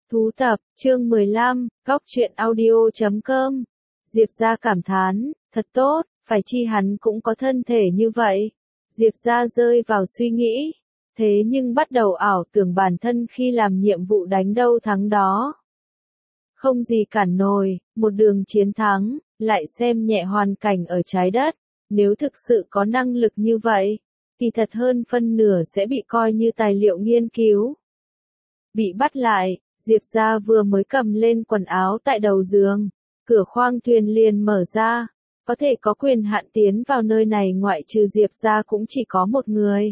Thú tập, chương 15, góc truyện audio.com. Diệp gia cảm thán, thật tốt, phải chi hắn cũng có thân thể như vậy. Diệp gia rơi vào suy nghĩ, thế nhưng bắt đầu ảo tưởng bản thân khi làm nhiệm vụ đánh đâu thắng đó. Không gì cản nổi, một đường chiến thắng, lại xem nhẹ hoàn cảnh ở trái đất. Nếu thực sự có năng lực như vậy, thì thật hơn phân nửa sẽ bị coi như tài liệu nghiên cứu. Bị bắt lại, Diệp gia vừa mới cầm lên quần áo tại đầu giường, cửa khoang thuyền liền mở ra, có thể có quyền hạn tiến vào nơi này ngoại trừ Diệp gia cũng chỉ có một người.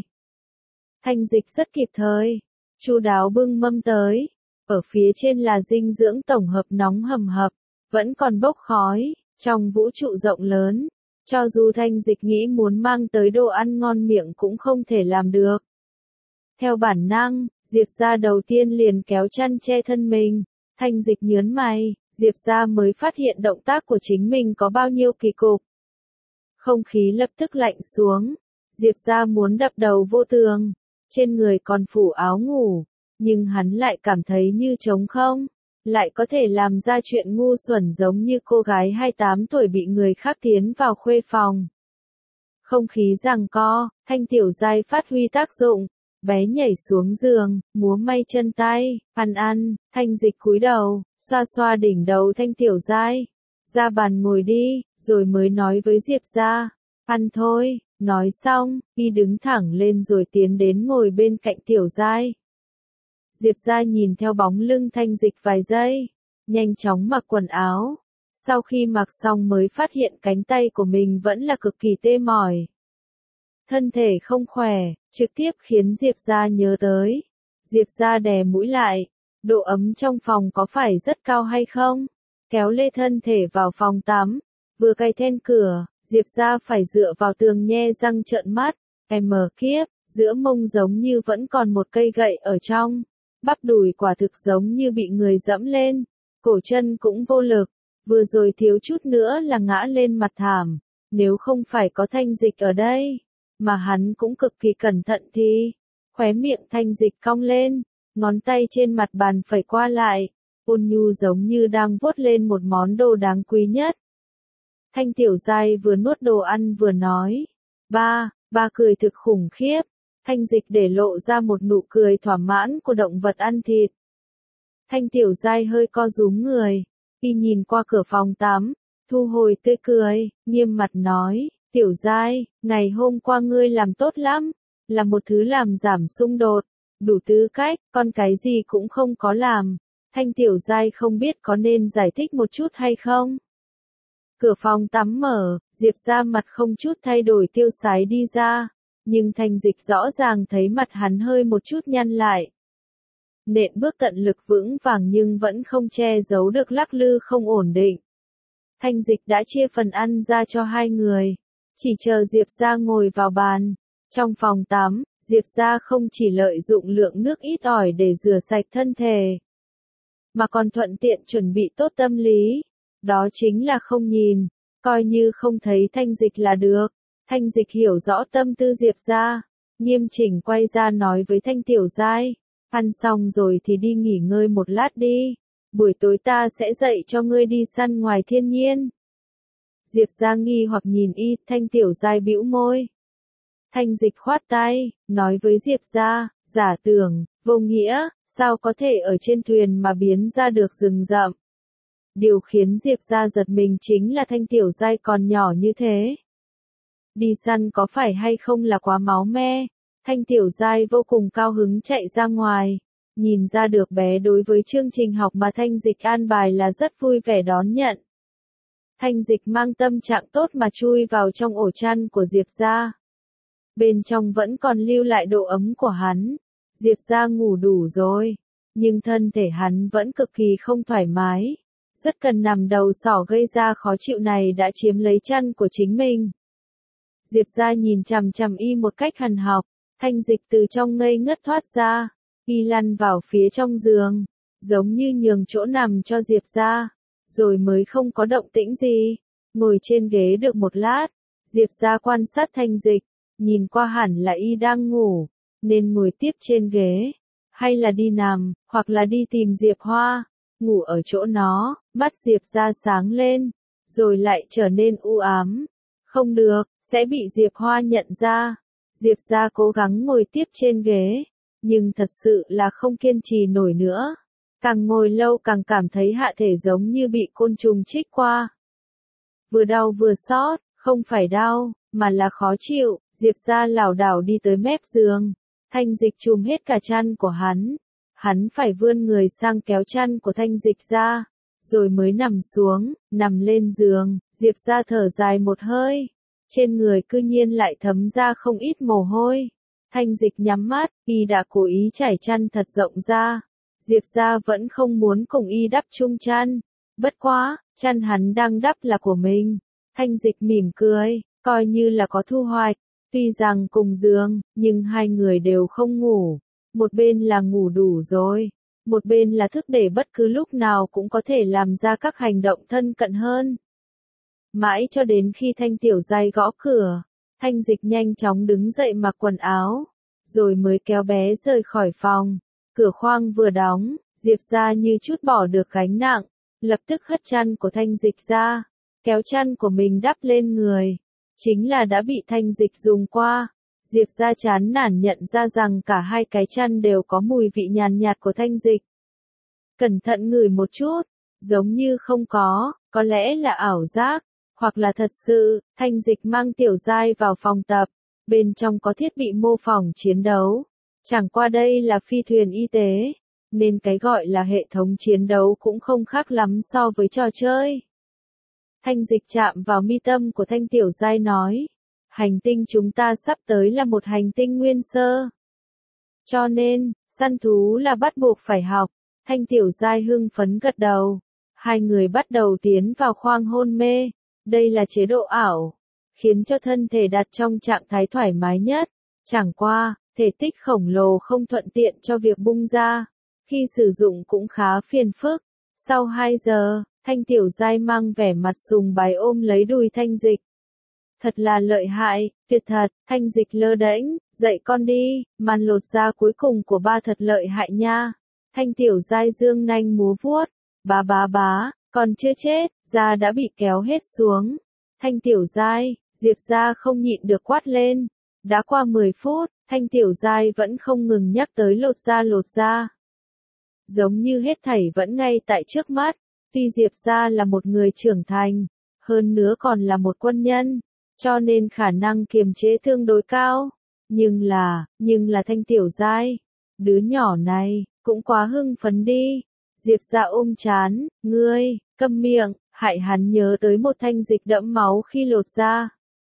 Thanh Dịch rất kịp thời, chu đáo bưng mâm tới, ở phía trên là dinh dưỡng tổng hợp nóng hầm hập, vẫn còn bốc khói, trong vũ trụ rộng lớn, cho dù Thanh Dịch nghĩ muốn mang tới đồ ăn ngon miệng cũng không thể làm được. Theo bản năng, Diệp gia đầu tiên liền kéo chăn che thân mình, Thanh Dịch nhớn mày, Diệp gia mới phát hiện động tác của chính mình có bao nhiêu kỳ cục. Không khí lập tức lạnh xuống, Diệp gia muốn đập đầu vô tường, trên người còn phủ áo ngủ, nhưng hắn lại cảm thấy như trống không, lại có thể làm ra chuyện ngu xuẩn giống như cô gái 28 tuổi bị người khác tiến vào khuê phòng. Không khí giằng co, Thanh Tiểu Giai phát huy tác dụng. Bé nhảy xuống giường, múa may chân tay, ăn, Thanh Dịch cúi đầu, xoa xoa đỉnh đầu Thanh Tiểu Giai. Ra bàn ngồi đi, rồi mới nói với Diệp gia, ăn thôi, nói xong, y đứng thẳng lên rồi tiến đến ngồi bên cạnh Tiểu Giai. Diệp gia nhìn theo bóng lưng Thanh Dịch vài giây, nhanh chóng mặc quần áo. Sau khi mặc xong mới phát hiện cánh tay của mình vẫn là cực kỳ tê mỏi. Thân thể không khỏe, trực tiếp khiến Diệp gia nhớ tới. Diệp gia đè mũi lại, độ ấm trong phòng có phải rất cao hay không? Kéo lê thân thể vào phòng tắm, vừa cài then cửa, Diệp gia phải dựa vào tường nhe răng trợn mắt, kiếp, giữa mông giống như vẫn còn một cây gậy ở trong, bắp đùi quả thực giống như bị người dẫm lên, cổ chân cũng vô lực, vừa rồi thiếu chút nữa là ngã lên mặt thảm, nếu không phải có Thanh Dịch ở đây. Mà hắn cũng cực kỳ cẩn thận thì, khóe miệng Thanh Dịch cong lên, ngón tay trên mặt bàn phẩy qua lại, ôn nhu giống như đang vuốt lên một món đồ đáng quý nhất. Thanh Tiểu Giai vừa nuốt đồ ăn vừa nói, ba cười thực khủng khiếp, Thanh Dịch để lộ ra một nụ cười thỏa mãn của động vật ăn thịt. Thanh Tiểu Giai hơi co rúm người, y nhìn qua cửa phòng tắm, thu hồi tươi cười, nghiêm mặt nói. Tiểu Giai, ngày hôm qua ngươi làm tốt lắm, là một thứ làm giảm xung đột, đủ tư cách, con cái gì cũng không có làm. Thanh Tiểu Giai không biết có nên giải thích một chút hay không? Cửa phòng tắm mở, Diệp gia mặt không chút thay đổi tiêu sái đi ra, nhưng Thanh Dịch rõ ràng thấy mặt hắn hơi một chút nhăn lại. Nện bước tận lực vững vàng nhưng vẫn không che giấu được lắc lư không ổn định. Thanh Dịch đã chia phần ăn ra cho hai người. Chỉ chờ Diệp gia ngồi vào bàn. Trong phòng tắm, Diệp gia không chỉ lợi dụng lượng nước ít ỏi để rửa sạch thân thể, mà còn thuận tiện chuẩn bị tốt tâm lý. Đó chính là không nhìn, coi như không thấy Thanh Dịch là được. Thanh Dịch hiểu rõ tâm tư Diệp gia, nghiêm chỉnh quay ra nói với Thanh Tiểu Giai, ăn xong rồi thì đi nghỉ ngơi một lát đi, buổi tối ta sẽ dạy cho ngươi đi săn ngoài thiên nhiên. Diệp gia nghi hoặc nhìn y, Thanh Tiểu Giai bĩu môi. Thanh Dịch khoát tay, nói với Diệp gia, giả tưởng, vô nghĩa, sao có thể ở trên thuyền mà biến ra được rừng rậm. Điều khiến Diệp gia giật mình chính là Thanh Tiểu Giai còn nhỏ như thế. Đi săn có phải hay không là quá máu me. Thanh Tiểu Giai vô cùng cao hứng chạy ra ngoài, nhìn ra được bé đối với chương trình học mà Thanh Dịch an bài là rất vui vẻ đón nhận. Thanh Dịch mang tâm trạng tốt mà chui vào trong ổ chăn của Diệp gia. Bên trong vẫn còn lưu lại độ ấm của hắn. Diệp gia ngủ đủ rồi, nhưng thân thể hắn vẫn cực kỳ không thoải mái. Rất cần nằm đầu sỏ gây ra khó chịu này đã chiếm lấy chăn của chính mình. Diệp gia nhìn chằm chằm y một cách hằn học, Thanh Dịch từ trong ngây ngất thoát ra, y lăn vào phía trong giường, giống như nhường chỗ nằm cho Diệp gia. Rồi mới không có động tĩnh gì, ngồi trên ghế được một lát, Diệp gia quan sát Thanh Dịch, nhìn qua hẳn là y đang ngủ, nên ngồi tiếp trên ghế. hay là đi nằm, hoặc là đi tìm Diệp Hoa, ngủ ở chỗ nó. Mắt Diệp ra sáng lên, rồi lại trở nên u ám. Không được, sẽ bị Diệp Hoa nhận ra. Diệp ra cố gắng ngồi tiếp trên ghế, nhưng thật sự là không kiên trì nổi nữa. Càng ngồi lâu càng cảm thấy hạ thể giống như bị côn trùng chích qua. Vừa đau vừa xót, không phải đau, mà là khó chịu. Diệp ra lảo đảo đi tới mép giường. Thanh Dịch trùm hết cả chăn của hắn. Hắn phải vươn người sang kéo chăn của Thanh Dịch ra, rồi mới nằm xuống, nằm lên giường. Diệp ra thở dài một hơi. Trên người cư nhiên lại thấm ra không ít mồ hôi. Thanh Dịch nhắm mắt, y đã cố ý trải chăn thật rộng ra. Diệp ra vẫn không muốn cùng y đắp chung chăn. Bất quá, chăn hắn đang đắp là của mình. Thanh Dịch mỉm cười, coi như là có thu hoạch. Tuy rằng cùng giường, nhưng hai người đều không ngủ. Một bên là ngủ đủ rồi, một bên là thức để bất cứ lúc nào cũng có thể làm ra các hành động thân cận hơn. Mãi cho đến khi Thanh Tiểu Giai gõ cửa, Thanh Dịch nhanh chóng đứng dậy mặc quần áo, rồi mới kéo bé rời khỏi phòng. Cửa khoang vừa đóng, Diệp ra như chút bỏ được gánh nặng, lập tức hất chăn của Thanh Dịch ra, kéo chăn của mình đắp lên người. Chính là đã bị Thanh Dịch dùng qua. Diệp ra chán nản nhận ra rằng cả hai cái chăn đều có mùi vị nhàn nhạt của Thanh Dịch. Cẩn thận ngửi một chút, giống như không có lẽ là ảo giác, hoặc là thật sự. Thanh Dịch mang Tiểu Giai vào phòng tập, bên trong có thiết bị mô phỏng chiến đấu. Chẳng qua đây là phi thuyền y tế, nên cái gọi là hệ thống chiến đấu cũng không khác lắm so với trò chơi. Thanh Dịch chạm vào mi tâm của Thanh Tiểu Giai nói, hành tinh chúng ta sắp tới là một hành tinh nguyên sơ. Cho nên, săn thú là bắt buộc phải học. Thanh Tiểu Giai hưng phấn gật đầu. Hai người bắt đầu tiến vào khoang hôn mê. Đây là chế độ ảo, khiến cho thân thể đặt trong trạng thái thoải mái nhất. Chẳng qua, thể tích khổng lồ không thuận tiện cho việc bung ra. Khi sử dụng cũng khá phiền phức. Sau 2 giờ, Thanh Tiểu Giai mang vẻ mặt sùng bái ôm lấy đùi Thanh Dịch. Thật là lợi hại, tuyệt thật. Thanh Dịch lơ đễnh, dậy con đi, màn lột da cuối cùng của ba thật lợi hại nha. Thanh Tiểu Giai dương nanh múa vuốt, bá, còn chưa chết, da đã bị kéo hết xuống. Thanh Tiểu Giai, Diệp ra không nhịn được quát lên. Đã qua 10 phút, Thanh Tiểu Giai vẫn không ngừng nhắc tới lột da. Giống như hết thảy vẫn ngay tại trước mắt. Tuy Diệp ra là một người trưởng thành, hơn nữa còn là một quân nhân, cho nên khả năng kiềm chế tương đối cao. Nhưng là Thanh Tiểu Giai, đứa nhỏ này, cũng quá hưng phấn đi. Diệp ra ôm chán, ngươi, câm miệng, hại hắn nhớ tới một Thanh Dịch đẫm máu khi lột da.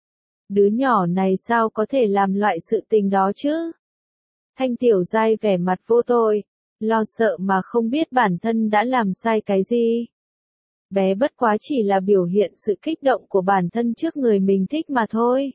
Đứa nhỏ này sao có thể làm loại sự tình đó chứ? Thanh Tiểu Giai vẻ mặt vô tội, lo sợ mà không biết bản thân đã làm sai cái gì. Bé bất quá chỉ là biểu hiện sự kích động của bản thân trước người mình thích mà thôi.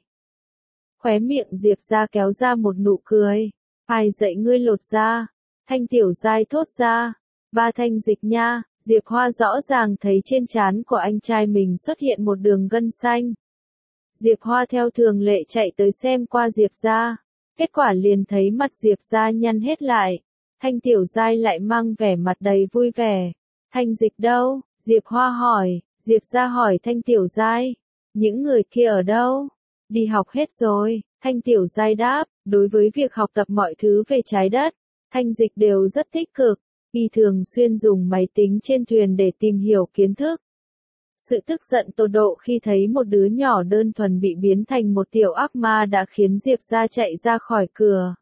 Khóe miệng Diệp ra kéo ra một nụ cười. Ai dạy ngươi lột da? Thanh Tiểu Giai thốt ra. Ba Thanh Dịch nha. Diệp Hoa rõ ràng thấy trên trán của anh trai mình xuất hiện một đường gân xanh. Diệp Hoa theo thường lệ chạy tới xem qua Diệp ra. Kết quả liền thấy mặt Diệp ra nhăn hết lại. Thanh Tiểu Giai lại mang vẻ mặt đầy vui vẻ. Thanh Dịch đâu? Diệp Hoa hỏi. Diệp ra hỏi Thanh Tiểu Giai. Những người kia ở đâu? Đi học hết rồi. Thanh Tiểu Giai đáp. Đối với việc học tập mọi thứ về trái đất, Thanh Dịch đều rất tích cực. Y thường xuyên dùng máy tính trên thuyền để tìm hiểu kiến thức. Sự tức giận tột độ khi thấy một đứa nhỏ đơn thuần bị biến thành một tiểu ác ma đã khiến Diệp ra chạy ra khỏi cửa.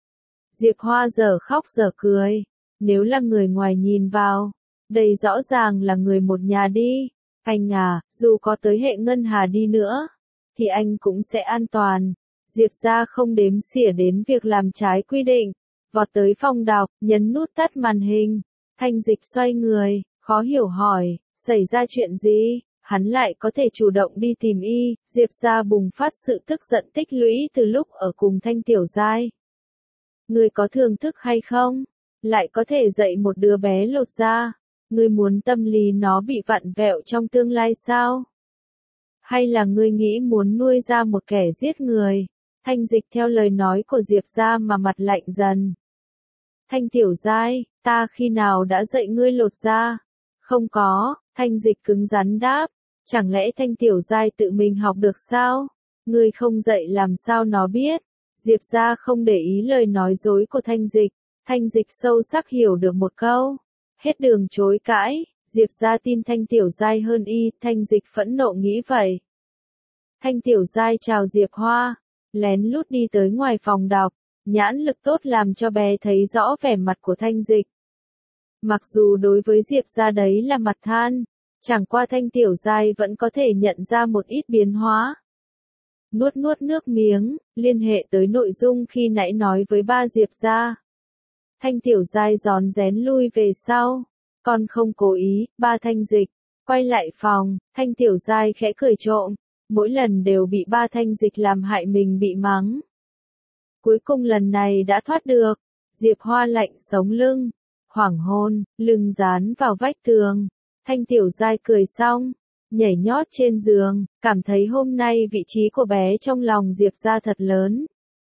Diệp Hoa giờ khóc giờ cười. Nếu là người ngoài nhìn vào, đây rõ ràng là người một nhà đi. Anh à, dù có tới hệ ngân hà đi nữa, thì anh cũng sẽ an toàn. Diệp ra không đếm xỉa đến việc làm trái quy định. Vọt tới phòng đọc, nhấn nút tắt màn hình. Thanh Dịch xoay người, khó hiểu hỏi, xảy ra chuyện gì? Hắn lại có thể chủ động đi tìm y. Diệp ra bùng phát sự tức giận tích lũy từ lúc ở cùng Thanh Tiểu Giai. Ngươi có thưởng thức hay không? Lại có thể dạy một đứa bé lột da. Ngươi muốn tâm lý nó bị vặn vẹo trong tương lai sao? Hay là ngươi nghĩ muốn nuôi ra một kẻ giết người? Thanh Dịch theo lời nói của Diệp ra mà mặt lạnh dần. Thanh Tiểu Giai, ta khi nào đã dạy ngươi lột da? Không có, Thanh Dịch cứng rắn đáp. Chẳng lẽ Thanh Tiểu Giai tự mình học được sao? Ngươi không dạy làm sao nó biết? Diệp Gia không để ý lời nói dối của Thanh Dịch. Thanh Dịch sâu sắc hiểu được một câu. Hết đường chối cãi, Diệp Gia tin Thanh Tiểu Giai hơn y, Thanh Dịch phẫn nộ nghĩ vậy. Thanh Tiểu Giai chào Diệp Hoa, lén lút đi tới ngoài phòng đọc, nhãn lực tốt làm cho bé thấy rõ vẻ mặt của Thanh Dịch. Mặc dù đối với Diệp Gia đấy là mặt than, chẳng qua Thanh Tiểu Giai vẫn có thể nhận ra một ít biến hóa. Nuốt nuốt nước miếng, liên hệ tới nội dung khi nãy nói với ba Diệp Gia. Thanh Tiểu Giai rón rén lui về sau. Con không cố ý, ba Thanh Dịch. Quay lại phòng, Thanh Tiểu Giai khẽ cười trộm. Mỗi lần đều bị ba Thanh Dịch làm hại mình bị mắng. Cuối cùng lần này đã thoát được. Diệp Hoa lạnh sống lưng. Hoảng hôn, lưng dán vào vách tường. Thanh Tiểu Giai cười xong. Nhảy nhót trên giường, cảm thấy hôm nay vị trí của bé trong lòng Diệp Gia thật lớn.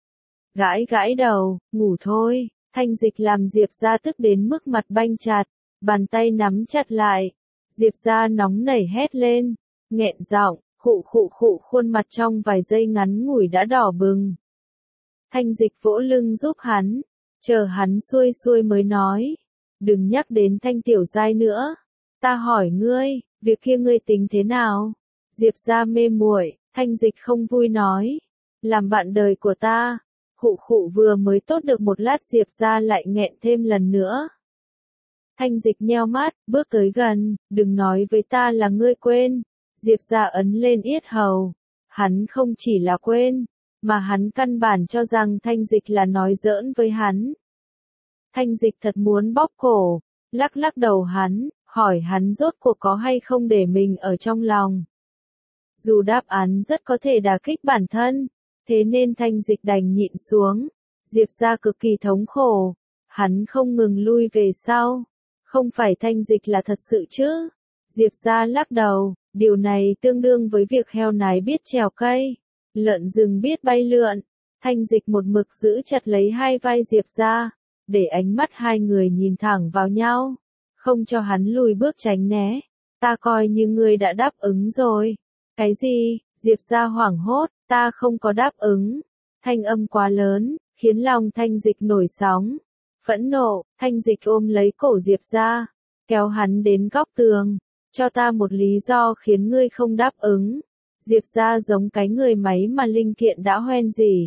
Gãi gãi đầu, ngủ thôi. Thanh Dịch làm Diệp Gia tức đến mức mặt banh chặt, bàn tay nắm chặt lại. Diệp Gia nóng nảy hét lên, nghẹn giọng, khụ khụ khụ, khuôn mặt trong vài giây ngắn ngủi đã đỏ bừng. Thanh Dịch vỗ lưng giúp hắn, chờ hắn xuôi xuôi mới nói, đừng nhắc đến Thanh Tiểu Giai nữa. Ta hỏi ngươi, việc kia ngươi tính thế nào? Diệp Gia mê muội, Thanh Dịch không vui nói, làm bạn đời của ta. Khụ khụ vừa mới tốt được một lát Diệp Gia lại nghẹn thêm lần nữa. Thanh Dịch nheo mắt, bước tới gần, đừng nói với ta là ngươi quên. Diệp Gia ấn lên yết hầu. Hắn không chỉ là quên, mà hắn căn bản cho rằng Thanh Dịch là nói giỡn với hắn. Thanh Dịch thật muốn bóp cổ, lắc lắc đầu hắn, hỏi hắn rốt cuộc có hay không để mình ở trong lòng. Dù đáp án rất có thể đả kích bản thân, thế nên Thanh Dịch đành nhịn xuống. Diệp Gia cực kỳ thống khổ, hắn không ngừng lui về sau. Không phải Thanh Dịch là thật sự chứ? Diệp Gia lắc đầu, điều này tương đương với việc heo nái biết trèo cây, lợn rừng biết bay lượn. Thanh Dịch một mực giữ chặt lấy hai vai Diệp Gia, để ánh mắt hai người nhìn thẳng vào nhau, không cho hắn lùi bước tránh né. Ta coi như ngươi đã đáp ứng rồi. Cái gì? Diệp Gia hoảng hốt, ta không có đáp ứng. Thanh âm quá lớn, khiến lòng Thanh Dịch nổi sóng. Phẫn nộ, Thanh Dịch ôm lấy cổ Diệp Gia, kéo hắn đến góc tường. Cho ta một lý do khiến ngươi không đáp ứng. Diệp Gia giống cái người máy mà linh kiện đã hoen rỉ.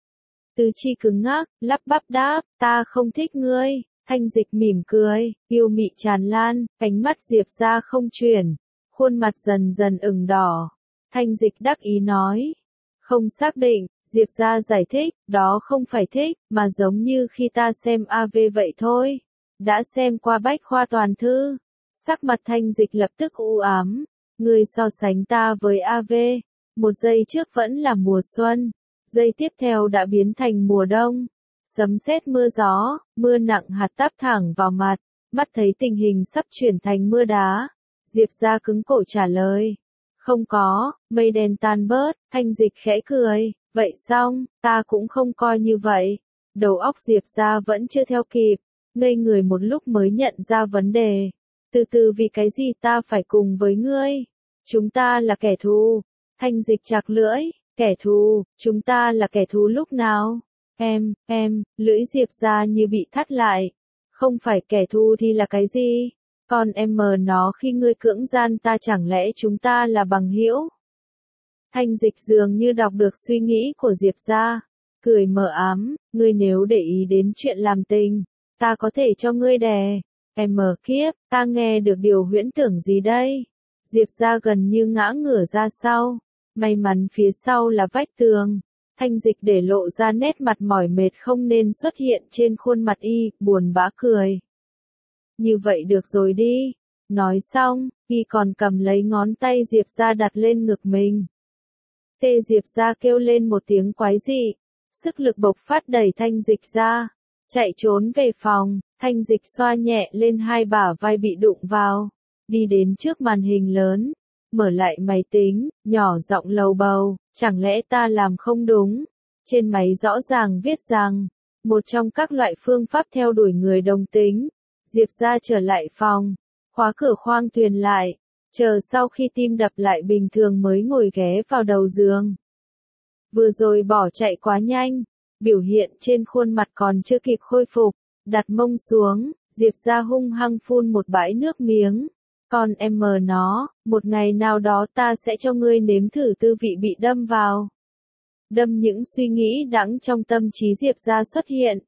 Tứ chi cứng ngắc, lắp bắp đáp, ta không thích ngươi. Thanh Dịch mỉm cười, yêu mị tràn lan, cánh mắt Diệp Gia không chuyển, khuôn mặt dần dần ửng đỏ. Thanh Dịch đắc ý nói, không xác định. Diệp Gia giải thích, đó không phải thích, mà giống như khi ta xem AV vậy thôi. Đã xem qua bách khoa toàn thư. Sắc mặt Thanh Dịch lập tức u ám. Ngươi so sánh ta với AV. Một giây trước vẫn là mùa xuân. Giây tiếp theo đã biến thành mùa đông. Sấm sét mưa gió, mưa nặng hạt táp thẳng vào mặt. Mắt thấy tình hình sắp chuyển thành mưa đá. Diệp Gia cứng cổ trả lời. Không có, mây đen tan bớt. Thanh Dịch khẽ cười. Vậy xong, ta cũng không coi như vậy. Đầu óc Diệp Gia vẫn chưa theo kịp, ngây người một lúc mới nhận ra vấn đề. Từ từ, vì cái gì ta phải cùng với ngươi? Chúng ta là kẻ thù. Thanh Dịch chạc lưỡi, kẻ thù, chúng ta là kẻ thù lúc nào? Lưỡi Diệp Gia như bị thắt lại. Không phải kẻ thù thì là cái gì? Còn em mờ nó khi ngươi cưỡng gian ta, chẳng lẽ chúng ta là bằng hữu? Thanh Dịch dường như đọc được suy nghĩ của Diệp Gia, cười mờ ám, ngươi nếu để ý đến chuyện làm tình, ta có thể cho ngươi đè. Em mờ kiếp, ta nghe được điều huyễn tưởng gì đây? Diệp Gia gần như ngã ngửa ra sau, may mắn phía sau là vách tường. Thanh Dịch để lộ ra nét mặt mỏi mệt không nên xuất hiện trên khuôn mặt y, buồn bã cười. Như vậy được rồi đi. Nói xong, y còn cầm lấy ngón tay Diệp Gia đặt lên ngực mình. Tê Diệp Gia kêu lên một tiếng quái dị, sức lực bộc phát đẩy Thanh Dịch ra, chạy trốn về phòng. Thanh Dịch xoa nhẹ lên hai bả vai bị đụng vào, đi đến trước màn hình lớn, mở lại máy tính, nhỏ giọng lầu bầu, chẳng lẽ ta làm không đúng? Trên máy rõ ràng viết rằng, một trong các loại phương pháp theo đuổi người đồng tính. Diệp ra trở lại phòng, khóa cửa khoang thuyền lại, chờ sau khi tim đập lại bình thường mới ngồi ghé vào đầu giường. Vừa rồi bỏ chạy quá nhanh, biểu hiện trên khuôn mặt còn chưa kịp khôi phục, đặt mông xuống, Diệp ra hung hăng phun một bãi nước miếng. Con em mờ nó, một ngày nào đó ta sẽ cho ngươi nếm thử tư vị bị đâm vào. Đâm những suy nghĩ đắng trong tâm trí Diệp ra xuất hiện.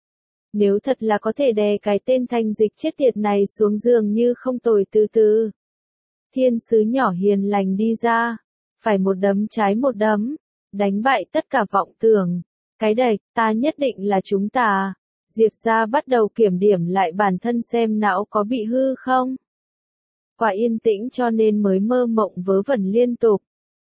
Nếu thật là có thể đè cái tên Thanh Dịch chết tiệt này xuống giường như không tồi từ từ. Thiên sứ nhỏ hiền lành đi ra, phải một đấm trái một đấm, đánh bại tất cả vọng tưởng. Cái đẩy, ta nhất định là chúng ta. Diệp ra bắt đầu kiểm điểm lại bản thân xem não có bị hư không. Quá yên tĩnh cho nên mới mơ mộng vớ vẩn liên tục.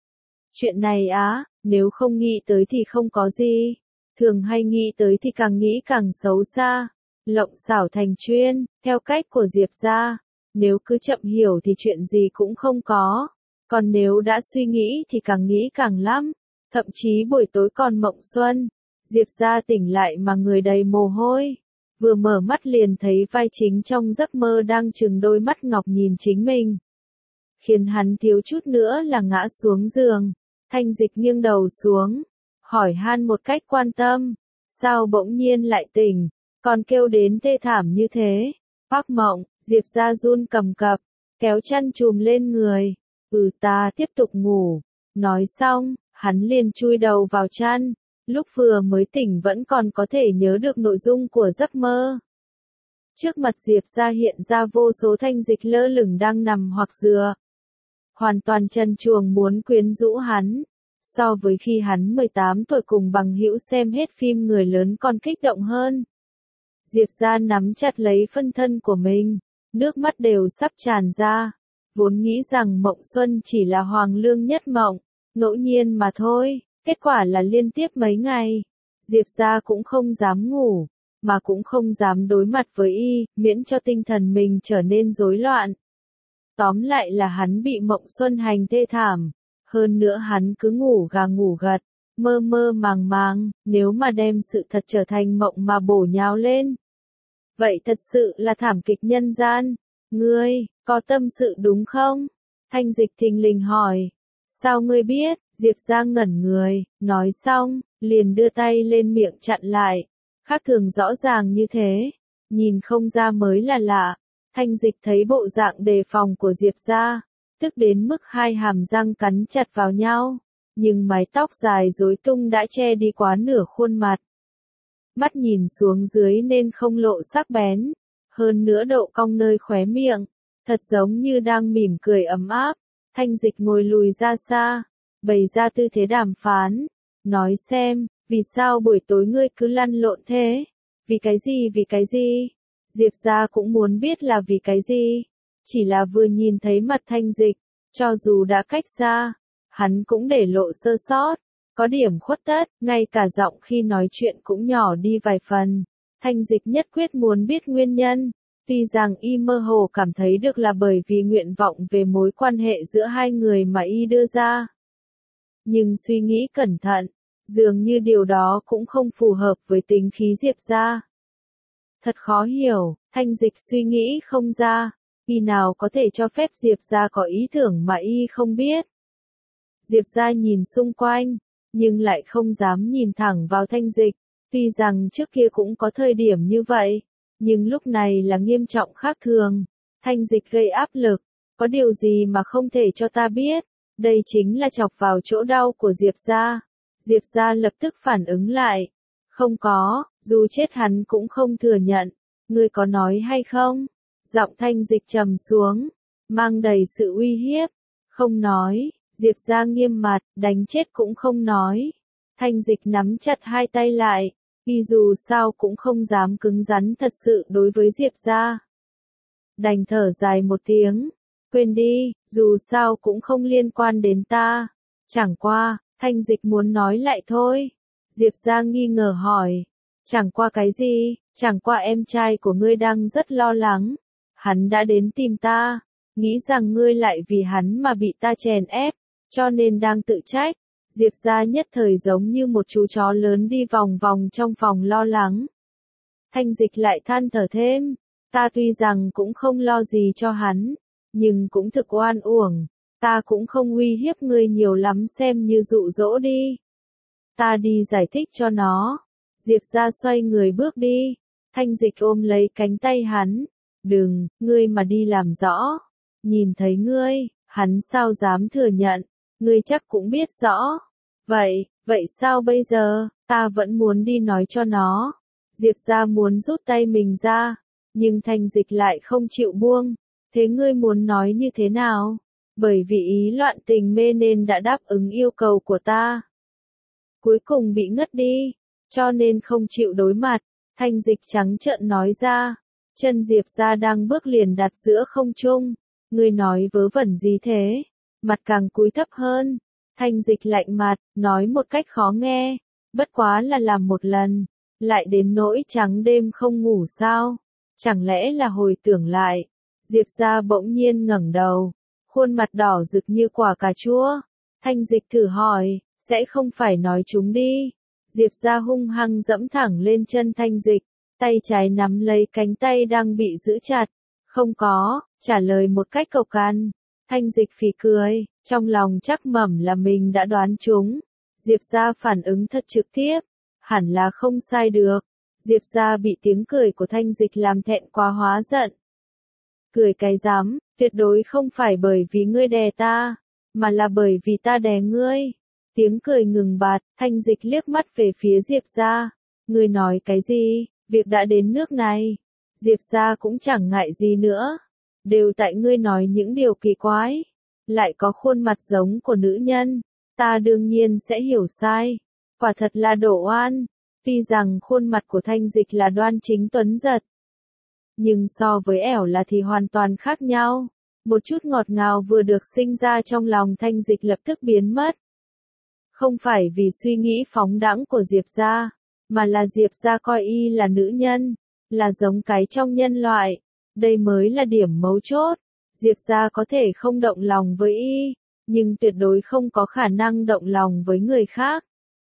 Chuyện này á, nếu không nghĩ tới thì không có gì. Thường hay nghĩ tới thì càng nghĩ càng xấu xa. Lộng xảo thành chuyên, theo cách của Diệp ra. Nếu cứ chậm hiểu thì chuyện gì cũng không có. Còn nếu đã suy nghĩ thì càng nghĩ càng lắm. Thậm chí buổi tối còn mộng xuân. Diệp ra tỉnh lại mà người đầy mồ hôi. Vừa mở mắt liền thấy vai chính trong giấc mơ đang trừng đôi mắt ngọc nhìn chính mình. Khiến hắn thiếu chút nữa là ngã xuống giường. Thanh Dịch nghiêng đầu xuống, hỏi han một cách quan tâm. Sao bỗng nhiên lại tỉnh, còn kêu đến thê thảm như thế? Hoắc Mộng, Diệp ra run cầm cập, kéo chăn chùm lên người. Ta tiếp tục ngủ. Nói xong, hắn liền chui đầu vào chăn. Lúc vừa mới tỉnh vẫn còn có thể nhớ được nội dung của giấc mơ. Trước mặt Diệp ra hiện ra vô số Thanh Dịch lơ lửng đang nằm hoặc dựa. Hoàn toàn trần truồng muốn quyến rũ hắn. So với khi hắn 18 tuổi cùng bằng hữu xem hết phim người lớn còn kích động hơn. Diệp ra nắm chặt lấy phân thân của mình. Nước mắt đều sắp tràn ra. Vốn nghĩ rằng mộng xuân chỉ là hoàng lương nhất mộng. Ngẫu nhiên mà thôi. Kết quả là liên tiếp mấy ngày. Diệp ra cũng không dám ngủ. Mà cũng không dám đối mặt với y. Miễn cho tinh thần mình trở nên rối loạn. Tóm lại là hắn bị mộng xuân hành thê thảm. Hơn nữa hắn cứ ngủ gà ngủ gật. Mơ mơ màng màng. Nếu mà đem sự thật trở thành mộng mà bổ nhào lên. Vậy thật sự là thảm kịch nhân gian. Ngươi, có tâm sự đúng không? Thanh Dịch thình lình hỏi. Sao ngươi biết? Diệp ra ngẩn người. Nói xong, liền đưa tay lên miệng chặn lại. Khác thường rõ ràng như thế. Nhìn không ra mới là lạ. Thanh Dịch thấy bộ dạng đề phòng của Diệp ra, tức đến mức hai hàm răng cắn chặt vào nhau, nhưng mái tóc dài rối tung đã che đi quá nửa khuôn mặt. Mắt nhìn xuống dưới nên không lộ sắc bén, hơn nữa độ cong nơi khóe miệng, thật giống như đang mỉm cười ấm áp. Thanh Dịch ngồi lùi ra xa, bày ra tư thế đàm phán, nói xem, vì sao buổi tối ngươi cứ lăn lộn thế? Vì cái gì vì cái gì? Diệp ra cũng muốn biết là vì cái gì. Chỉ là vừa nhìn thấy mặt Thanh Dịch, cho dù đã cách xa, hắn cũng để lộ sơ sót, có điểm khuất tất, ngay cả giọng khi nói chuyện cũng nhỏ đi vài phần. Thanh Dịch nhất quyết muốn biết nguyên nhân, tuy rằng y mơ hồ cảm thấy được là bởi vì nguyện vọng về mối quan hệ giữa hai người mà y đưa ra. Nhưng suy nghĩ cẩn thận, dường như điều đó cũng không phù hợp với tính khí Diệp ra. Thật khó hiểu, Thanh Dịch suy nghĩ không ra, y nào có thể cho phép Diệp ra có ý tưởng mà y không biết. Diệp ra nhìn xung quanh, nhưng lại không dám nhìn thẳng vào Thanh Dịch, tuy rằng trước kia cũng có thời điểm như vậy, nhưng lúc này là nghiêm trọng khác thường. Thanh Dịch gây áp lực, có điều gì mà không thể cho ta biết, đây chính là chọc vào chỗ đau của Diệp ra. Diệp ra lập tức phản ứng lại, không có, dù chết hắn cũng không thừa nhận, ngươi có nói hay không? Giọng Thanh Dịch trầm xuống, mang đầy sự uy hiếp, không nói. Diệp ra nghiêm mặt, đánh chết cũng không nói. Thanh Dịch nắm chặt hai tay lại, vì dù sao cũng không dám cứng rắn thật sự đối với Diệp ra. Đành thở dài một tiếng, quên đi, dù sao cũng không liên quan đến ta. Chẳng qua, Thanh Dịch muốn nói lại thôi. Diệp ra nghi ngờ hỏi, chẳng qua cái gì? Chẳng qua em trai của ngươi đang rất lo lắng. Hắn đã đến tìm ta, nghĩ rằng ngươi lại vì hắn mà bị ta chèn ép, cho nên đang tự trách. Diệp gia nhất thời giống như một chú chó lớn đi vòng vòng trong phòng lo lắng. Thanh Dịch lại than thở thêm, ta tuy rằng cũng không lo gì cho hắn, nhưng cũng thực oan uổng, ta cũng không uy hiếp ngươi nhiều lắm, xem như dụ dỗ đi. Ta đi giải thích cho nó. Diệp gia xoay người bước đi, Thanh Dịch ôm lấy cánh tay hắn, đừng, ngươi mà đi làm rõ. Nhìn thấy ngươi, hắn sao dám thừa nhận, ngươi chắc cũng biết rõ. Vậy sao bây giờ, ta vẫn muốn đi nói cho nó. Diệp gia muốn rút tay mình ra, nhưng Thanh Dịch lại không chịu buông. Thế ngươi muốn nói như thế nào? Bởi vì ý loạn tình mê nên đã đáp ứng yêu cầu của ta. Cuối cùng bị ngất đi, cho nên không chịu đối mặt. Thanh Dịch trắng trợn nói ra, chân Diệp gia đang bước liền đặt giữa không trung. Ngươi nói vớ vẩn gì thế? Mặt càng cúi thấp hơn. Thanh Dịch lạnh mặt, nói một cách khó nghe, bất quá là làm một lần, lại đến nỗi trắng đêm không ngủ sao? Chẳng lẽ là hồi tưởng lại? Diệp gia bỗng nhiên ngẩng đầu, khuôn mặt đỏ rực như quả cà chua. Thanh Dịch thử hỏi, sẽ không phải nói chúng đi. Diệp gia hung hăng dẫm thẳng lên chân Thanh Dịch, tay trái nắm lấy cánh tay đang bị giữ chặt. Không có, trả lời một cách cộc cằn. Thanh Dịch phì cười, trong lòng chắc mẩm là mình đã đoán trúng. Diệp gia phản ứng thật trực tiếp, hẳn là không sai được. Diệp gia bị tiếng cười của Thanh Dịch làm thẹn quá hóa giận. Cười cái rắm, tuyệt đối không phải bởi vì ngươi đè ta, mà là bởi vì ta đè ngươi. Tiếng cười ngừng bặt, Thanh Dịch liếc mắt về phía Diệp gia. Ngươi nói cái gì, việc đã đến nước này. Diệp gia cũng chẳng ngại gì nữa. Đều tại ngươi nói những điều kỳ quái, lại có khuôn mặt giống của nữ nhân, ta đương nhiên sẽ hiểu sai. Quả thật là đổ oan. Tuy rằng khuôn mặt của Thanh Dịch là đoan chính tuấn giật, nhưng so với ẻo là thì hoàn toàn khác nhau. Một chút ngọt ngào vừa được sinh ra trong lòng Thanh Dịch lập tức biến mất. Không phải vì suy nghĩ phóng đãng của Diệp gia, mà là Diệp gia coi y là nữ nhân, là giống cái trong nhân loại. Đây mới là điểm mấu chốt. Diệp gia có thể không động lòng với y, nhưng tuyệt đối không có khả năng động lòng với người khác.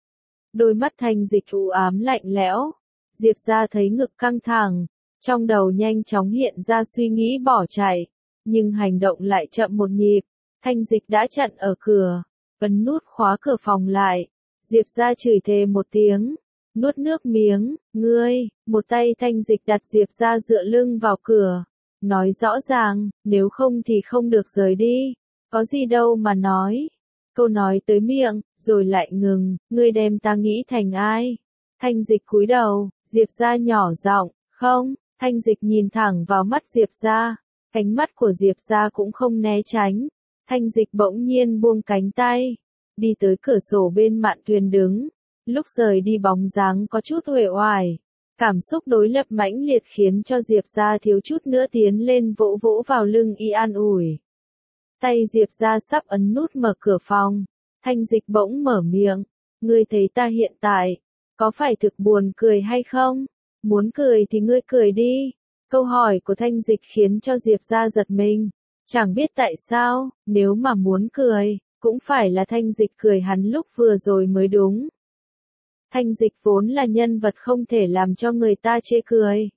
Đôi mắt Thanh Dịch u ám lạnh lẽo. Diệp gia thấy ngực căng thẳng, trong đầu nhanh chóng hiện ra suy nghĩ bỏ chạy, nhưng hành động lại chậm một nhịp. Thanh Dịch đã chặn ở cửa, ấn nút khóa cửa phòng lại. Diệp gia chửi thề một tiếng, nuốt nước miếng, ngươi. Một tay Thanh Dịch đặt Diệp gia dựa lưng vào cửa, nói rõ ràng, nếu không thì không được rời đi. Có gì đâu mà nói. Câu nói tới miệng, rồi lại ngừng, ngươi đem ta nghĩ thành ai? Thanh Dịch cúi đầu, Diệp gia nhỏ giọng, không. Thanh Dịch nhìn thẳng vào mắt Diệp gia, ánh mắt của Diệp gia cũng không né tránh. Thanh Dịch bỗng nhiên buông cánh tay, đi tới cửa sổ bên mạn thuyền đứng. Lúc rời đi bóng dáng có chút uể oải, cảm xúc đối lập mãnh liệt khiến cho Diệp gia thiếu chút nữa tiến lên vỗ vỗ vào lưng y an ủi. Tay Diệp gia sắp ấn nút mở cửa phòng, Thanh Dịch bỗng mở miệng, ngươi thấy ta hiện tại, có phải thực buồn cười hay không? Muốn cười thì ngươi cười đi. Câu hỏi của Thanh Dịch khiến cho Diệp gia giật mình. Chẳng biết tại sao, nếu mà muốn cười, cũng phải là Thanh Dịch cười hắn lúc vừa rồi mới đúng. Thanh Dịch vốn là nhân vật không thể làm cho người ta chê cười.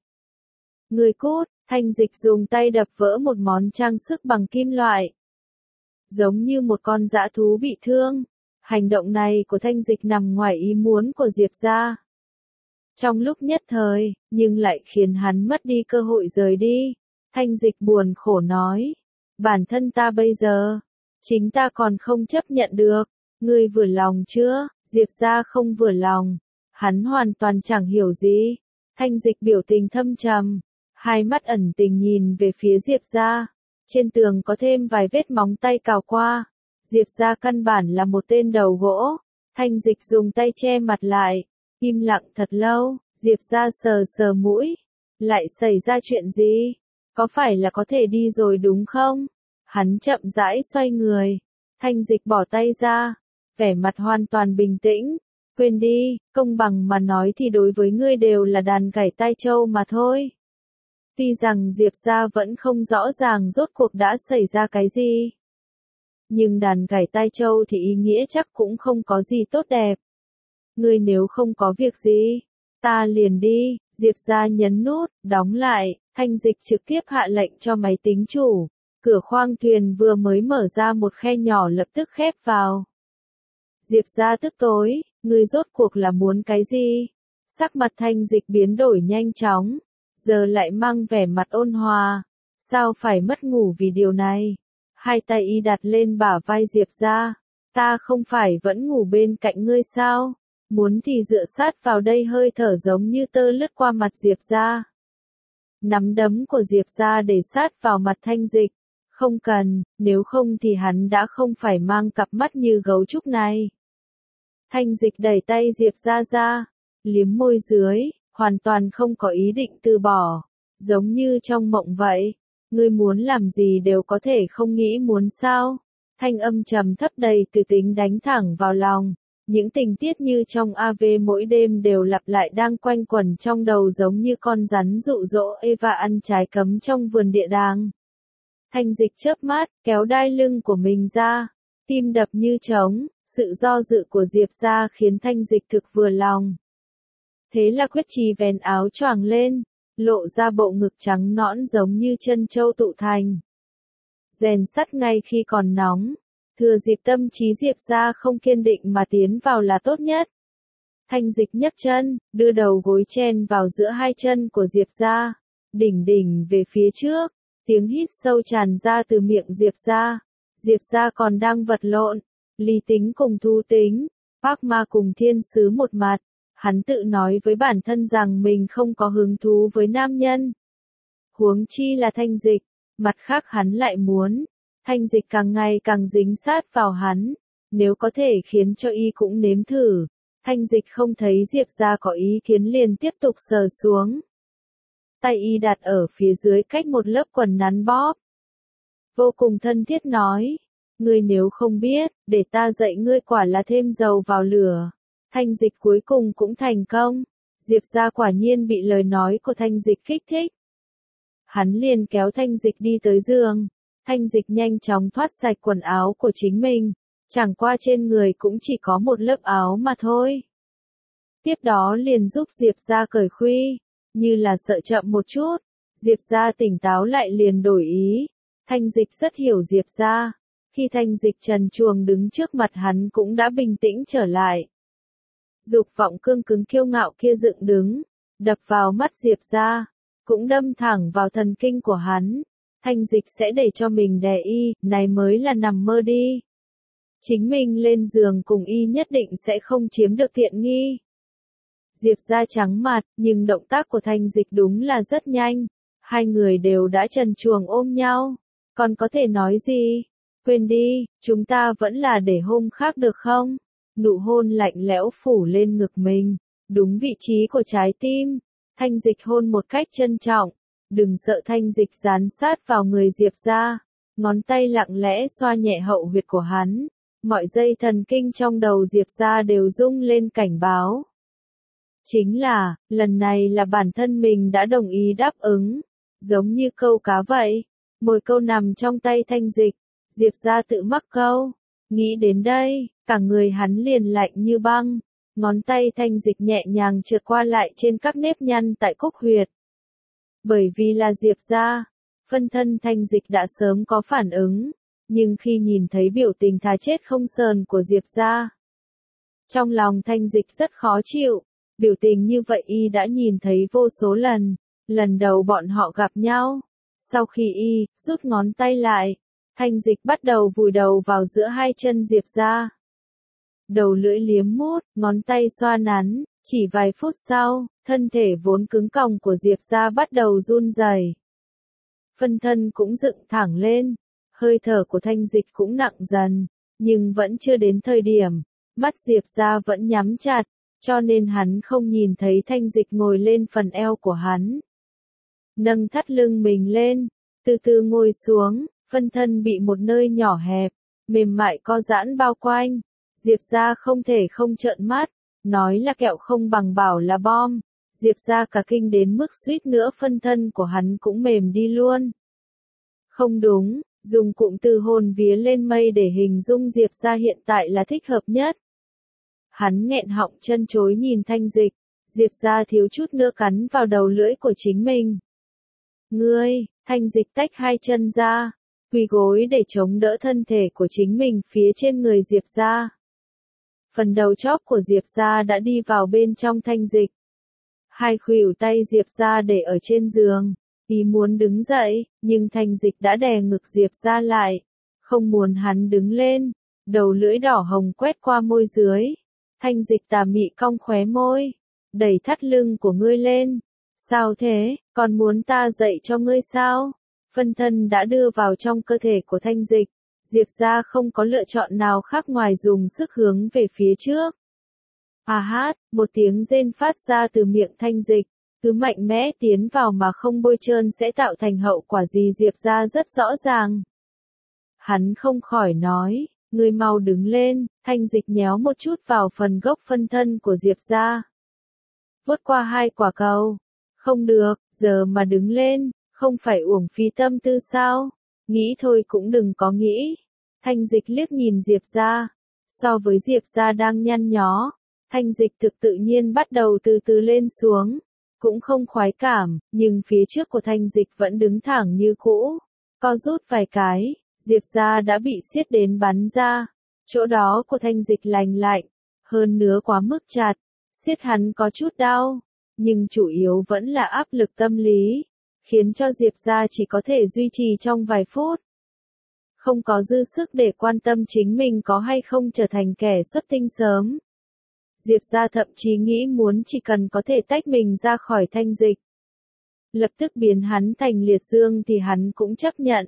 Ngươi cút, Thanh Dịch dùng tay đập vỡ một món trang sức bằng kim loại. Giống như một con dã thú bị thương. Hành động này của Thanh Dịch nằm ngoài ý muốn của Diệp gia. Trong lúc nhất thời, nhưng lại khiến hắn mất đi cơ hội rời đi. Thanh Dịch buồn khổ nói, bản thân ta bây giờ, chính ta còn không chấp nhận được. Ngươi vừa lòng chưa? Diệp gia không vừa lòng. Hắn hoàn toàn chẳng hiểu gì. Thanh Dịch biểu tình thâm trầm, hai mắt ẩn tình nhìn về phía Diệp gia. Trên tường có thêm vài vết móng tay cào qua. Diệp gia căn bản là một tên đầu gỗ. Thanh Dịch dùng tay che mặt lại, im lặng thật lâu. Diệp gia sờ sờ mũi. Lại xảy ra chuyện gì? Có phải là có thể đi rồi đúng không? Hắn chậm rãi xoay người. Thanh Dịch bỏ tay ra, vẻ mặt hoàn toàn bình tĩnh. Quên đi, công bằng mà nói thì đối với ngươi đều là đàn gảy tai trâu mà thôi. Tuy rằng Diệp gia vẫn không rõ ràng rốt cuộc đã xảy ra cái gì. nhưng đàn gảy tai trâu thì ý nghĩa chắc cũng không có gì tốt đẹp. Ngươi nếu không có việc gì, ta liền đi. Diệp gia nhấn nút, đóng lại, Thanh Dịch trực tiếp hạ lệnh cho máy tính chủ. Cửa khoang thuyền vừa mới mở ra một khe nhỏ lập tức khép vào. Diệp gia tức tối, ngươi rốt cuộc là muốn cái gì? Sắc mặt Thanh Dịch biến đổi nhanh chóng, giờ lại mang vẻ mặt ôn hòa. Sao phải mất ngủ vì điều này? Hai tay y đặt lên bả vai Diệp gia. Ta không phải vẫn ngủ bên cạnh ngươi sao? Muốn thì dựa sát vào đây, hơi thở giống như tơ lướt qua mặt Diệp gia. Nắm đấm của Diệp gia để sát vào mặt Thanh Dịch. Không cần, nếu không thì hắn đã không phải mang cặp mắt như gấu trúc này. Thanh Dịch đẩy tay Diệp gia ra, liếm môi dưới, hoàn toàn không có ý định từ bỏ, giống như trong mộng vậy. Ngươi muốn làm gì đều có thể không nghĩ muốn sao? Thanh âm trầm thấp đầy từ tính đánh thẳng vào lòng. Những tình tiết như trong AV mỗi đêm đều lặp lại đang quanh quẩn trong đầu giống như con rắn dụ dỗ Eva ăn trái cấm trong vườn địa đàng. Thanh Dịch chớp mắt, kéo đai lưng của mình ra, tim đập như trống, sự do dự của Diệp gia khiến Thanh Dịch thực vừa lòng. Thế là quyết chí vén áo choàng lên, lộ ra bộ ngực trắng nõn giống như chân châu tụ thành. Rèn sắt ngay khi còn nóng, thừa dịp tâm trí Diệp gia không kiên định mà tiến vào là tốt nhất. Thanh Dịch nhấc chân, đưa đầu gối chen vào giữa hai chân của Diệp gia, đỉnh đỉnh về phía trước, tiếng hít sâu tràn ra từ miệng Diệp gia. Diệp gia còn đang vật lộn, lý tính cùng thú tính, Park Ma cùng thiên sứ một mặt. Hắn tự nói với bản thân rằng mình không có hứng thú với nam nhân. Huống chi là Thanh Dịch, mặt khác hắn lại muốn. Thanh Dịch càng ngày càng dính sát vào hắn, nếu có thể khiến cho y cũng nếm thử. Thanh Dịch không thấy Diệp gia có ý kiến liền tiếp tục sờ xuống. Tay y đặt ở phía dưới cách một lớp quần nắn bóp. Vô cùng thân thiết nói, ngươi nếu không biết, để ta dạy ngươi, quả là thêm dầu vào lửa. Thanh Dịch cuối cùng cũng thành công. Diệp gia quả nhiên bị lời nói của Thanh Dịch kích thích. Hắn liền kéo Thanh Dịch đi tới giường. Thanh Dịch nhanh chóng thoát sạch quần áo của chính mình, chẳng qua trên người cũng chỉ có một lớp áo mà thôi. Tiếp đó liền giúp Diệp gia cởi khuy, như là sợ chậm một chút. Diệp gia tỉnh táo lại liền đổi ý. Thanh Dịch rất hiểu Diệp gia. Khi Thanh Dịch trần truồng đứng trước mặt hắn cũng đã bình tĩnh trở lại. Dục vọng cương cứng kiêu ngạo kia dựng đứng, đập vào mắt Diệp gia, cũng đâm thẳng vào thần kinh của hắn. Thanh Dịch sẽ để cho mình đè y, này mới là nằm mơ đi. Chính mình lên giường cùng y nhất định sẽ không chiếm được tiện nghi. Diệp gia trắng mặt, nhưng động tác của Thanh Dịch đúng là rất nhanh. Hai người đều đã trần truồng ôm nhau. Còn có thể nói gì? Quên đi, chúng ta vẫn là để hôm khác được không? Nụ hôn lạnh lẽo phủ lên ngực mình, đúng vị trí của trái tim. Thanh Dịch hôn một cách trân trọng. Đừng sợ. Thanh Dịch dán sát vào người Diệp gia, ngón tay lặng lẽ xoa nhẹ hậu huyệt của hắn. Mọi dây thần kinh trong đầu Diệp gia đều rung lên cảnh báo. Chính là, lần này là bản thân mình đã đồng ý đáp ứng. Giống như câu cá vậy. Mồi câu nằm trong tay Thanh Dịch. Diệp gia tự mắc câu. Nghĩ đến đây, cả người hắn liền lạnh như băng. Ngón tay Thanh Dịch nhẹ nhàng trượt qua lại trên các nếp nhăn tại cúc huyệt. Bởi vì là Diệp gia, phân thân Thanh Dịch đã sớm có phản ứng. Nhưng khi nhìn thấy biểu tình thà chết không sờn của Diệp gia, trong lòng Thanh Dịch rất khó chịu. Biểu tình như vậy y đã nhìn thấy vô số lần. Lần đầu bọn họ gặp nhau. Sau khi y rút ngón tay lại, Thanh Dịch bắt đầu vùi đầu vào giữa hai chân Diệp gia. Đầu lưỡi liếm mút, ngón tay xoa nắn, chỉ vài phút sau, thân thể vốn cứng còng của Diệp gia bắt đầu run rẩy. Phân thân cũng dựng thẳng lên, hơi thở của Thanh Dịch cũng nặng dần, nhưng vẫn chưa đến thời điểm, mắt Diệp gia vẫn nhắm chặt, cho nên hắn không nhìn thấy Thanh Dịch ngồi lên phần eo của hắn. Nâng thắt lưng mình lên, từ từ ngồi xuống, phân thân bị một nơi nhỏ hẹp, mềm mại co giãn bao quanh. Diệp gia không thể không trợn mắt, nói là kẹo không bằng bảo là bom. Diệp gia cả kinh đến mức suýt nữa phân thân của hắn cũng mềm đi luôn. Không đúng, Dùng cụm từ hồn vía lên mây để hình dung Diệp gia hiện tại là thích hợp nhất. Hắn nghẹn họng chân chối nhìn Thanh Dịch, Diệp gia thiếu chút nữa cắn vào đầu lưỡi của chính mình. Ngươi, Thanh Dịch tách hai chân ra, quỳ gối để chống đỡ thân thể của chính mình phía trên người Diệp gia. Phần đầu chóp của Diệp gia đã đi vào bên trong Thanh Dịch. Hai khuỷu tay Diệp gia để ở trên giường, ý muốn đứng dậy, nhưng Thanh Dịch đã đè ngực Diệp gia lại, không muốn hắn đứng lên, đầu lưỡi đỏ hồng quét qua môi dưới. Thanh Dịch tà mị cong khóe môi, đẩy thắt lưng của ngươi lên. Sao thế, còn muốn ta dậy cho ngươi sao? Phân thân đã đưa vào trong cơ thể của Thanh Dịch, Diệp gia không có lựa chọn nào khác ngoài dùng sức hướng về phía trước. À hát, một tiếng rên phát ra từ miệng Thanh Dịch, cứ mạnh mẽ tiến vào mà không bôi trơn sẽ tạo thành hậu quả gì Diệp gia rất rõ ràng. Hắn không khỏi nói, ngươi mau đứng lên. Thanh Dịch nhéo một chút vào phần gốc phân thân của Diệp gia. Vuốt qua hai quả cầu. Không được, giờ mà đứng lên, không phải uổng phí tâm tư sao? Nghĩ thôi cũng đừng có nghĩ. Thanh Dịch liếc nhìn Diệp gia. So với Diệp gia đang nhăn nhó, Thanh Dịch thực tự nhiên bắt đầu từ từ lên xuống. Cũng không khoái cảm, nhưng phía trước của Thanh Dịch vẫn đứng thẳng như cũ. Co rút vài cái, Diệp gia đã bị siết đến bắn ra. Chỗ đó của Thanh Dịch lành lạnh, hơn nữa quá mức chặt, siết hắn có chút đau. Nhưng chủ yếu vẫn là áp lực tâm lý, khiến cho Diệp gia chỉ có thể duy trì trong vài phút. Không có dư sức để quan tâm chính mình có hay không trở thành kẻ xuất tinh sớm. Diệp gia thậm chí nghĩ muốn chỉ cần có thể tách mình ra khỏi Thanh Dịch, lập tức biến hắn thành liệt dương thì hắn cũng chấp nhận.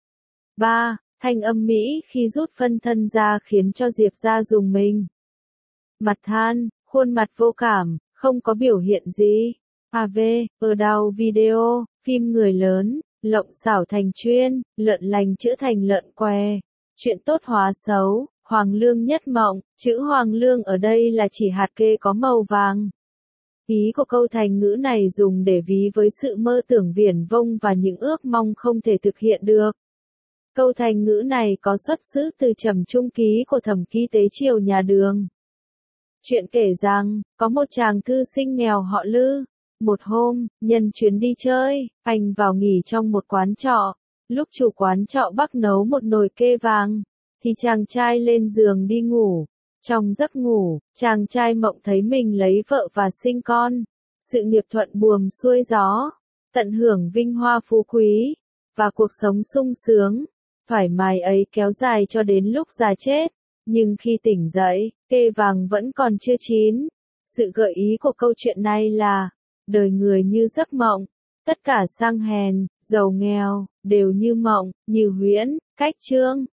3. Thanh âm mỹ khi rút phân thân ra khiến cho Diệp gia rùng mình. Mặt than, khuôn mặt vô cảm, không có biểu hiện gì. AV, ở đầu video, phim người lớn, lộng xảo thành chuyên, lợn lành chữa thành lợn què. Chuyện tốt hóa xấu, hoàng lương nhất mộng, chữ hoàng lương ở đây là chỉ hạt kê có màu vàng. Ý của câu thành ngữ này dùng để ví với sự mơ tưởng viển vông và những ước mong không thể thực hiện được. Câu thành ngữ này có xuất xứ từ Trầm Trung Ký của Thẩm Ký Tế Triều nhà Đường. Chuyện kể rằng, có một chàng thư sinh nghèo họ Lư. Một hôm, nhân chuyến đi chơi, anh vào nghỉ trong một quán trọ. Lúc chủ quán trọ bắc nấu một nồi kê vàng, thì chàng trai lên giường đi ngủ. Trong giấc ngủ, chàng trai mộng thấy mình lấy vợ và sinh con. Sự nghiệp thuận buồm xuôi gió, tận hưởng vinh hoa phú quý, và cuộc sống sung sướng, thoải mái ấy kéo dài cho đến lúc già chết. Nhưng khi tỉnh dậy, kê vàng vẫn còn chưa chín. Sự gợi ý của câu chuyện này là, đời người như giấc mộng, tất cả sang hèn, giàu nghèo, đều như mộng, như huyễn, cách chương.